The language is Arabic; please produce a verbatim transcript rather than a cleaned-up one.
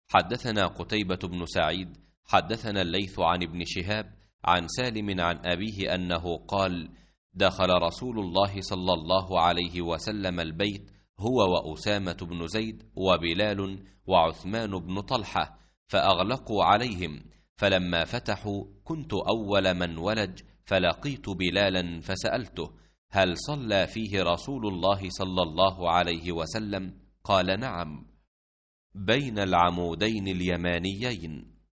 حدثنا قتيبة بن سعيد حدثنا الليث عن ابن شهاب عن سالم عن أبيه أنه قال: دخل رسول الله صلى الله عليه وسلم البيت هو وأسامة بن زيد وبلال وعثمان بن طلحة فأغلقوا عليهم، فلما فتحوا كنت أول من ولج، فلقيت بلالا فسألته: هل صلى فيه رسول الله صلى الله عليه وسلم؟ قال: نعم، بين العمودين اليمانيين.